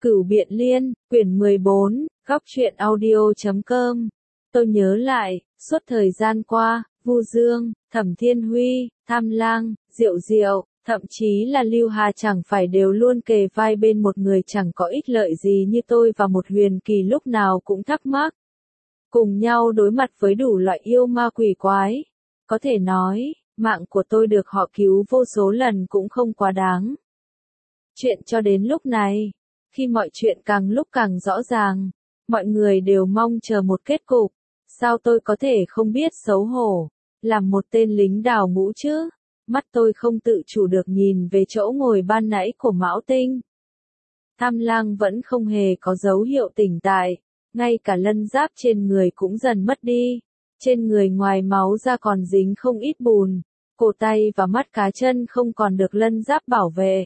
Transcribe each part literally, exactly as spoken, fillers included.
Cửu Biện Liên, quyển mười bốn, góc truyện audio chấm com. Tôi nhớ lại, suốt thời gian qua, Vu Dương, Thẩm Thiên Huy, Tham Lang, Diệu Diệu, thậm chí là Lưu Hà chẳng phải đều luôn kề vai bên một người chẳng có ích lợi gì như tôi và một Huyền Kỳ lúc nào cũng thắc mắc. Cùng nhau đối mặt với đủ loại yêu ma quỷ quái. Có thể nói, mạng của tôi được họ cứu vô số lần cũng không quá đáng. Chuyện cho đến lúc này, khi mọi chuyện càng lúc càng rõ ràng, mọi người đều mong chờ một kết cục. Sao tôi có thể không biết xấu hổ, làm một tên lính đào ngũ chứ? Mắt tôi không tự chủ được nhìn về chỗ ngồi ban nãy của Mão Tinh. Tham Lang vẫn không hề có dấu hiệu tỉnh tại, ngay cả lân giáp trên người cũng dần mất đi. Trên người ngoài máu ra còn dính không ít bùn, cổ tay và mắt cá chân không còn được lân giáp bảo vệ.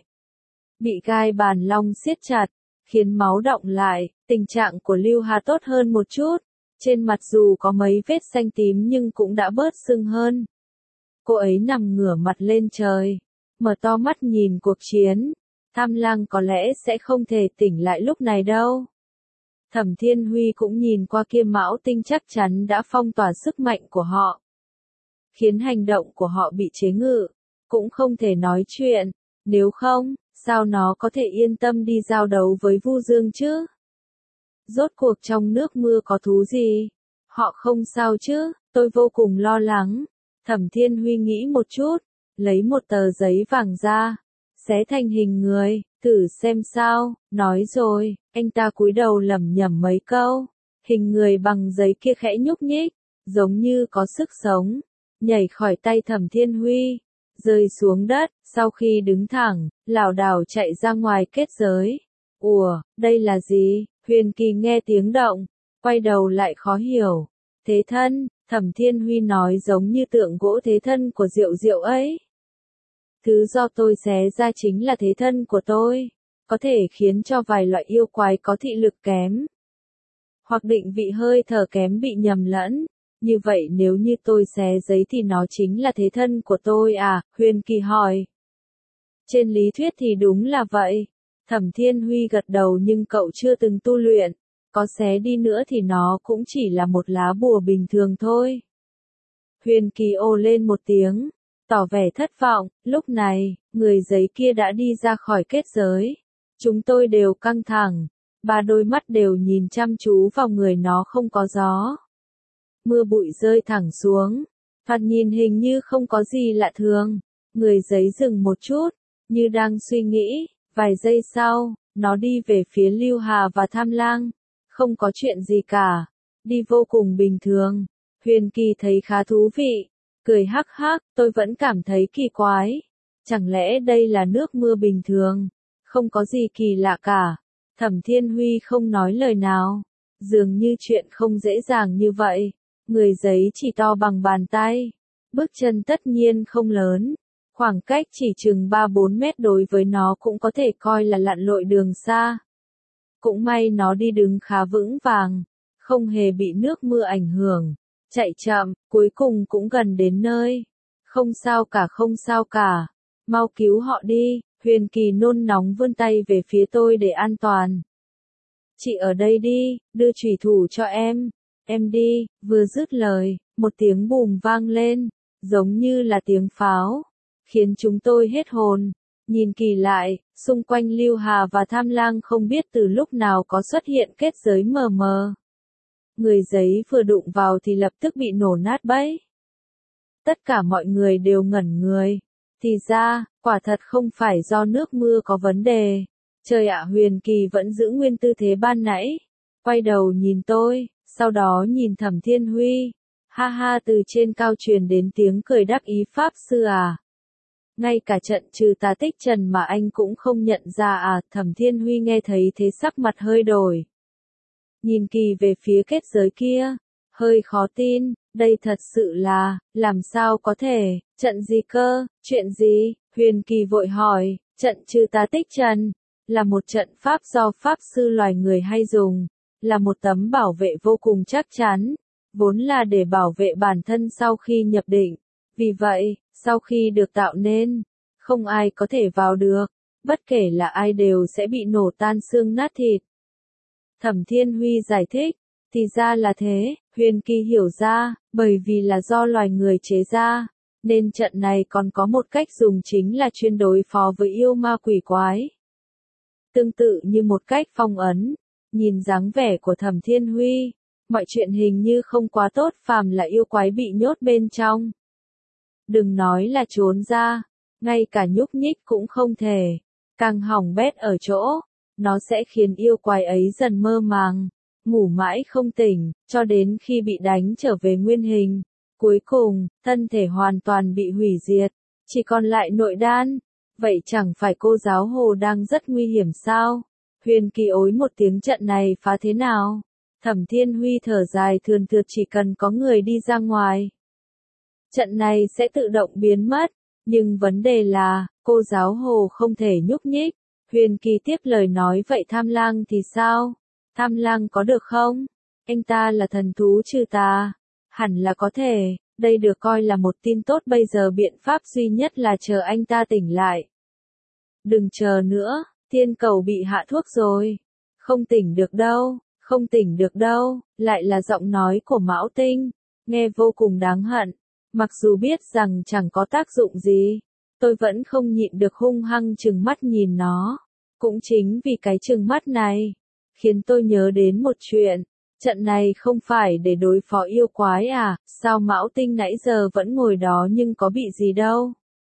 Bị gai bàn long siết chặt, khiến máu đọng lại, tình trạng của Lưu Hà tốt hơn một chút. Trên mặt dù có mấy vết xanh tím nhưng cũng đã bớt sưng hơn. Cô ấy nằm ngửa mặt lên trời, mở to mắt nhìn cuộc chiến. Tham Lang có lẽ sẽ không thể tỉnh lại lúc này đâu. Thẩm Thiên Huy cũng nhìn qua kia Mão Tinh chắc chắn đã phong tỏa sức mạnh của họ, khiến hành động của họ bị chế ngự, cũng không thể nói chuyện, nếu không, sao nó có thể yên tâm đi giao đấu với Vu Dương chứ? Rốt cuộc trong nước mưa có thú gì? Họ không sao chứ? Tôi vô cùng lo lắng. Thẩm Thiên Huy nghĩ một chút, lấy một tờ giấy vàng ra, xé thành hình người, thử xem sao, nói rồi, anh ta cúi đầu lẩm nhẩm mấy câu, hình người bằng giấy kia khẽ nhúc nhích, giống như có sức sống, nhảy khỏi tay Thẩm Thiên Huy, rơi xuống đất, sau khi đứng thẳng, lảo đảo chạy ra ngoài kết giới. Ủa, đây là gì? Huyền Kỳ nghe tiếng động, quay đầu lại khó hiểu. Thế thân, Thẩm Thiên Huy nói giống như tượng gỗ thế thân của Diệu Diệu ấy. Thứ do tôi xé ra chính là thế thân của tôi, có thể khiến cho vài loại yêu quái có thị lực kém, hoặc định vị hơi thở kém bị nhầm lẫn. Như vậy nếu như tôi xé giấy thì nó chính là thế thân của tôi à? Huyền Kỳ hỏi. Trên lý thuyết thì đúng là vậy. Thẩm Thiên Huy gật đầu, nhưng cậu chưa từng tu luyện, có xé đi nữa thì nó cũng chỉ là một lá bùa bình thường thôi. Huyền Kỳ ồ lên một tiếng, tỏ vẻ thất vọng. Lúc này, người giấy kia đã đi ra khỏi kết giới. Chúng tôi đều căng thẳng, ba đôi mắt đều nhìn chăm chú vào người nó không có gió. Mưa bụi rơi thẳng xuống, thoạt nhìn hình như không có gì lạ thường. Người giấy dừng một chút, như đang suy nghĩ, vài giây sau, nó đi về phía Lưu Hà và Tham Lang. Không có chuyện gì cả, đi vô cùng bình thường. Huyền Kỳ thấy khá thú vị, cười hắc hắc, tôi vẫn cảm thấy kỳ quái. Chẳng lẽ đây là nước mưa bình thường, không có gì kỳ lạ cả. Thẩm Thiên Huy không nói lời nào, dường như chuyện không dễ dàng như vậy. Người giấy chỉ to bằng bàn tay, bước chân tất nhiên không lớn, khoảng cách chỉ chừng ba bốn mét đối với nó cũng có thể coi là lặn lội đường xa. Cũng may nó đi đứng khá vững vàng, không hề bị nước mưa ảnh hưởng, chạy chậm, cuối cùng cũng gần đến nơi. Không sao cả, không sao cả, mau cứu họ đi. Huyền Kỳ nôn nóng vươn tay về phía tôi để an toàn. Chị ở đây đi, đưa chủy thủ cho em. Em đi. Vừa dứt lời, một tiếng bùm vang lên, giống như là tiếng pháo, khiến chúng tôi hết hồn. Nhìn kỳ lại, xung quanh Lưu Hà và Tham Lang không biết từ lúc nào có xuất hiện kết giới mờ mờ. Người giấy vừa đụng vào thì lập tức bị nổ nát bấy. Tất cả mọi người đều ngẩn người. Thì ra, quả thật không phải do nước mưa có vấn đề. Trời ạ, Huyền Kỳ vẫn giữ nguyên tư thế ban nãy. Quay đầu nhìn tôi, sau đó nhìn Thẩm Thiên Huy. Ha ha, từ trên cao truyền đến tiếng cười đắc ý, Pháp sư à? Ngay cả trận trừ tà tích trần mà anh cũng không nhận ra à? Thẩm Thiên Huy nghe thấy thế sắc mặt hơi đổi. Nhìn kỳ về phía kết giới kia, hơi khó tin, đây thật sự là, làm sao có thể, trận gì cơ, chuyện gì? Huyền Kỳ vội hỏi. Trận trừ tà tích trần, là một trận pháp do Pháp sư loài người hay dùng, là một tấm bảo vệ vô cùng chắc chắn, vốn là để bảo vệ bản thân sau khi nhập định. Vì vậy, sau khi được tạo nên, không ai có thể vào được. bất kể là ai đều sẽ bị nổ tan xương nát thịt. Thẩm Thiên Huy giải thích, thì ra là thế, Huyền Kỳ hiểu ra, bởi vì là do loài người chế ra, nên trận này còn có một cách dùng chính là chuyên đối phó với yêu ma quỷ quái. Tương tự như một cách phong ấn, nhìn dáng vẻ của Thẩm Thiên Huy, mọi chuyện hình như không quá tốt phàm là yêu quái bị nhốt bên trong. Đừng nói là trốn ra, ngay cả nhúc nhích cũng không thể, càng hỏng bét ở chỗ, nó sẽ khiến yêu quái ấy dần mơ màng, ngủ mãi không tỉnh, cho đến khi bị đánh trở về nguyên hình. Cuối cùng, thân thể hoàn toàn bị hủy diệt, chỉ còn lại nội đan. Vậy chẳng phải cô giáo Hồ đang rất nguy hiểm sao? Huyền Kỳ ối một tiếng, trận này phá thế nào? Thẩm Thiên Huy thở dài thườn thượt, chỉ cần có người đi ra ngoài, trận này sẽ tự động biến mất. Nhưng vấn đề là, cô giáo Hồ không thể nhúc nhích. Huyền Kỳ tiếp lời nói, vậy Tham Lang thì sao? Tham Lang có được không? Anh ta là thần thú trừ tà. Hẳn là có thể, đây được coi là một tin tốt, bây giờ biện pháp duy nhất là chờ anh ta tỉnh lại. Đừng chờ nữa, Thiên Cầu bị hạ thuốc rồi. Không tỉnh được đâu, không tỉnh được đâu, lại là giọng nói của Mão Tinh, nghe vô cùng đáng hận. Mặc dù biết rằng chẳng có tác dụng gì, tôi vẫn không nhịn được hung hăng trừng mắt nhìn nó. Cũng chính vì cái trừng mắt này, khiến tôi nhớ đến một chuyện. Trận này không phải để đối phó yêu quái à, sao Mão Tinh nãy giờ vẫn ngồi đó nhưng có bị gì đâu.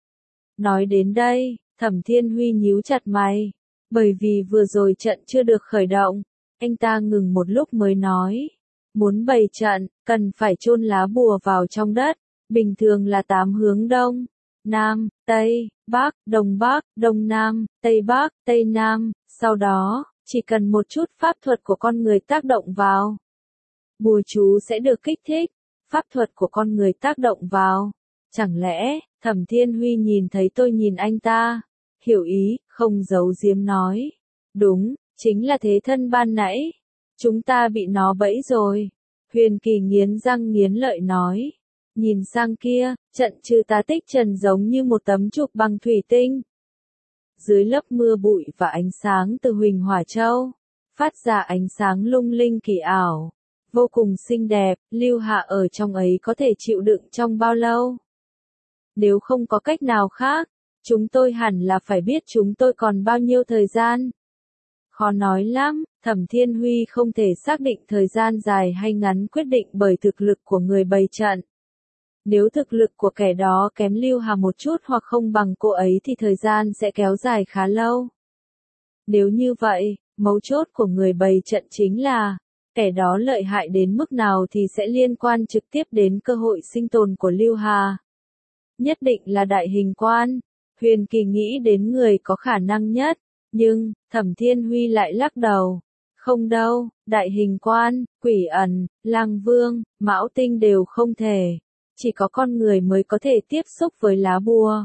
Nói đến đây, Thẩm Thiên Huy nhíu chặt mày, bởi vì vừa rồi trận chưa được khởi động, anh ta ngừng một lúc mới nói. Muốn bày trận, cần phải chôn lá bùa vào trong đất, bình thường là tám hướng đông, nam, tây, bắc, đông bắc, đông nam, tây bắc, tây nam, sau đó, chỉ cần một chút pháp thuật của con người tác động vào, bùa chú sẽ được kích thích. Pháp thuật của con người tác động vào. Chẳng lẽ, Thẩm Thiên Huy nhìn thấy tôi nhìn anh ta, hiểu ý, không giấu giếm nói. Đúng, chính là thế thân ban nãy. Chúng ta bị nó bẫy rồi. Huyền Kỳ nghiến răng nghiến lợi nói. Nhìn sang kia, trận trừ tà tích trần giống như một tấm trục bằng thủy tinh. Dưới lớp mưa bụi và ánh sáng từ Huỳnh Hỏa Châu, phát ra ánh sáng lung linh kỳ ảo, vô cùng xinh đẹp. Lưu Hạ ở trong ấy có thể chịu đựng trong bao lâu? Nếu không có cách nào khác, chúng tôi hẳn là phải biết chúng tôi còn bao nhiêu thời gian. Khó nói lắm, Thẩm Thiên Huy không thể xác định thời gian dài hay ngắn quyết định bởi thực lực của người bày trận. Nếu thực lực của kẻ đó kém Lưu Hà một chút hoặc không bằng cô ấy thì thời gian sẽ kéo dài khá lâu. Nếu như vậy, mấu chốt của người bày trận chính là, kẻ đó lợi hại đến mức nào thì sẽ liên quan trực tiếp đến cơ hội sinh tồn của Lưu Hà. Nhất định là Đại Hình Quan. Huyền Kỳ nghĩ đến người có khả năng nhất, nhưng, Thẩm Thiên Huy lại lắc đầu. Không đâu, Đại Hình Quan, Quỷ Ẩn, Lang Vương, Mão Tinh đều không thể. Chỉ có con người mới có thể tiếp xúc với lá bùa.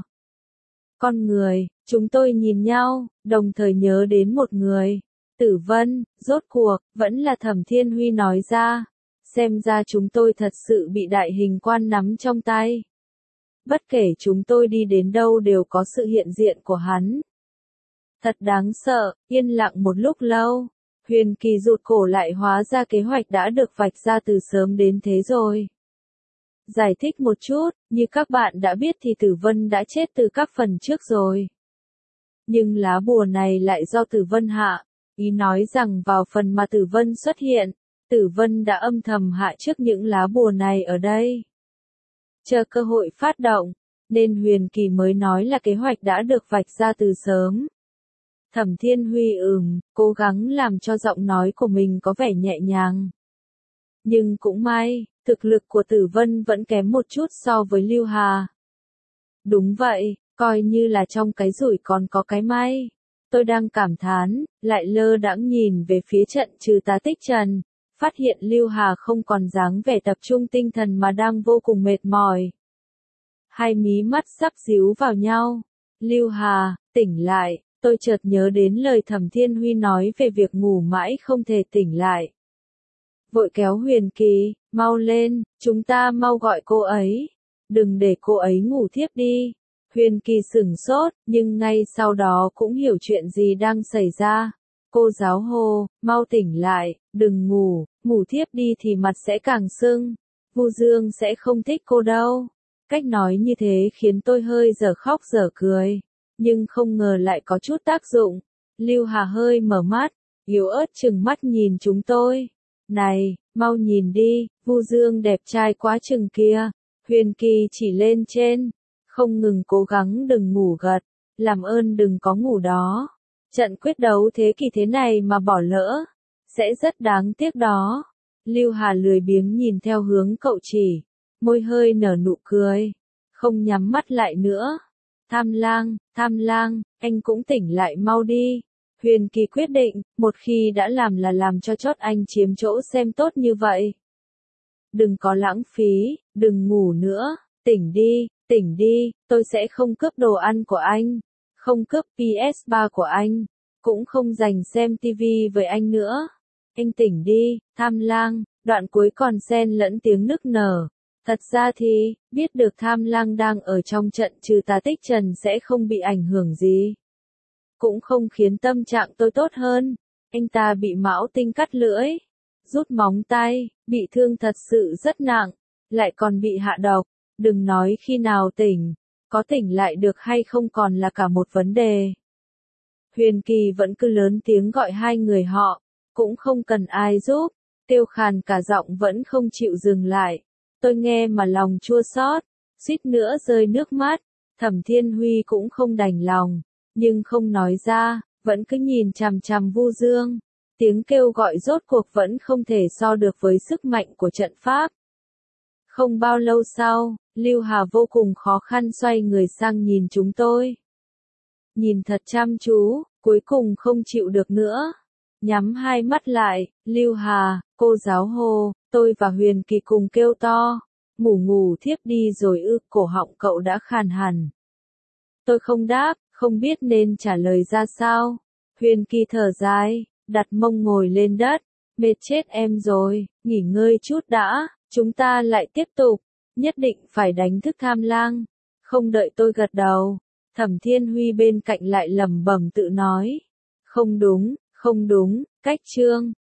Con người, chúng tôi nhìn nhau, đồng thời nhớ đến một người. Tử Vân, rốt cuộc, vẫn là Thẩm Thiên Huy nói ra. Xem ra chúng tôi thật sự bị Đại Hình Quan nắm trong tay. Bất kể chúng tôi đi đến đâu đều có sự hiện diện của hắn. Thật đáng sợ. Yên lặng một lúc lâu, Huyền Kỳ rụt cổ lại, hóa ra kế hoạch đã được vạch ra từ sớm đến thế rồi. Giải thích một chút, như các bạn đã biết thì Tử Vân đã chết từ các phần trước rồi. Nhưng lá bùa này lại do Tử Vân hạ, ý nói rằng vào phần mà Tử Vân xuất hiện, Tử Vân đã âm thầm hạ trước những lá bùa này ở đây. Chờ cơ hội phát động, nên Huyền Kỳ mới nói là kế hoạch đã được vạch ra từ sớm. Thẩm Thiên Huy ừm, cố gắng làm cho giọng nói của mình có vẻ nhẹ nhàng. Nhưng cũng may, thực lực của Tử Vân vẫn kém một chút so với Lưu Hà. Đúng vậy, coi như là trong cái rủi còn có cái may. Tôi đang cảm thán, lại lơ đãng nhìn về phía trận trừ tà tích trần, phát hiện Lưu Hà không còn dáng vẻ tập trung tinh thần mà đang vô cùng mệt mỏi. Hai mí mắt sắp díu vào nhau. Lưu Hà, tỉnh lại, tôi chợt nhớ đến lời Thẩm Thiên Huy nói về việc ngủ mãi không thể tỉnh lại. Vội kéo Huyền Kỳ, mau lên, chúng ta mau gọi cô ấy. Đừng để cô ấy ngủ thiếp đi. Huyền Kỳ sửng sốt, nhưng ngay sau đó cũng hiểu chuyện gì đang xảy ra. Cô giáo hô, mau tỉnh lại, đừng ngủ, ngủ thiếp đi thì mặt sẽ càng sưng. Vu Dương sẽ không thích cô đâu. Cách nói như thế khiến tôi hơi dở khóc dở cười, nhưng không ngờ lại có chút tác dụng. Lưu Hà hơi mở mắt, yếu ớt chừng mắt nhìn chúng tôi. Này, mau nhìn đi, Vu Dương đẹp trai quá chừng kia. Huyền Kỳ chỉ lên trên, không ngừng cố gắng đừng ngủ gật, làm ơn đừng có ngủ đó. Trận quyết đấu thế kỷ thế này mà bỏ lỡ, sẽ rất đáng tiếc đó. Lưu Hà lười biếng nhìn theo hướng cậu chỉ, môi hơi nở nụ cười, không nhắm mắt lại nữa. Tham Lang, Tham Lang, anh cũng tỉnh lại mau đi. Huyền Kỳ quyết định, một khi đã làm là làm cho chót anh chiếm chỗ xem tốt như vậy. Đừng có lãng phí, đừng ngủ nữa, tỉnh đi, tỉnh đi, tôi sẽ không cướp đồ ăn của anh, không cướp P S ba của anh, cũng không dành xem ti vi với anh nữa. Anh tỉnh đi, Tham Lang, đoạn cuối còn xen lẫn tiếng nức nở. Thật ra thì, biết được Tham Lang đang ở trong trận trừ tà tích trần sẽ không bị ảnh hưởng gì. Cũng không khiến tâm trạng tôi tốt hơn. Anh ta bị Mão Tinh cắt lưỡi, rút móng tay, bị thương thật sự rất nặng, lại còn bị hạ độc. Đừng nói khi nào tỉnh, có tỉnh lại được hay không còn là cả một vấn đề. Huyền Kỳ vẫn cứ lớn tiếng gọi hai người họ, cũng không cần ai giúp, kêu khàn cả giọng vẫn không chịu dừng lại. Tôi nghe mà lòng chua xót, suýt nữa rơi nước mắt. Thẩm Thiên Huy cũng không đành lòng, nhưng không nói ra, vẫn cứ nhìn chằm chằm Vu Dương. Tiếng kêu gọi rốt cuộc vẫn không thể so được với sức mạnh của trận pháp. Không bao lâu sau, Lưu Hà vô cùng khó khăn xoay người sang nhìn chúng tôi. Nhìn thật chăm chú, cuối cùng không chịu được nữa. Nhắm hai mắt lại, Lưu Hà, cô giáo hô, tôi và Huyền Kỳ cùng kêu to. Ngủ ngủ thiếp đi rồi ư, cổ họng cậu đã khàn hẳn. Tôi không đáp, không biết nên trả lời ra sao. Huyền Kỳ thở dài, đặt mông ngồi lên đất. Mệt chết em rồi, nghỉ ngơi chút đã, chúng ta lại tiếp tục. Nhất định phải đánh thức Tham Lang. Không đợi tôi gật đầu, Thẩm Thiên Huy bên cạnh lại lẩm bẩm tự nói. Không đúng, không đúng, cách chương.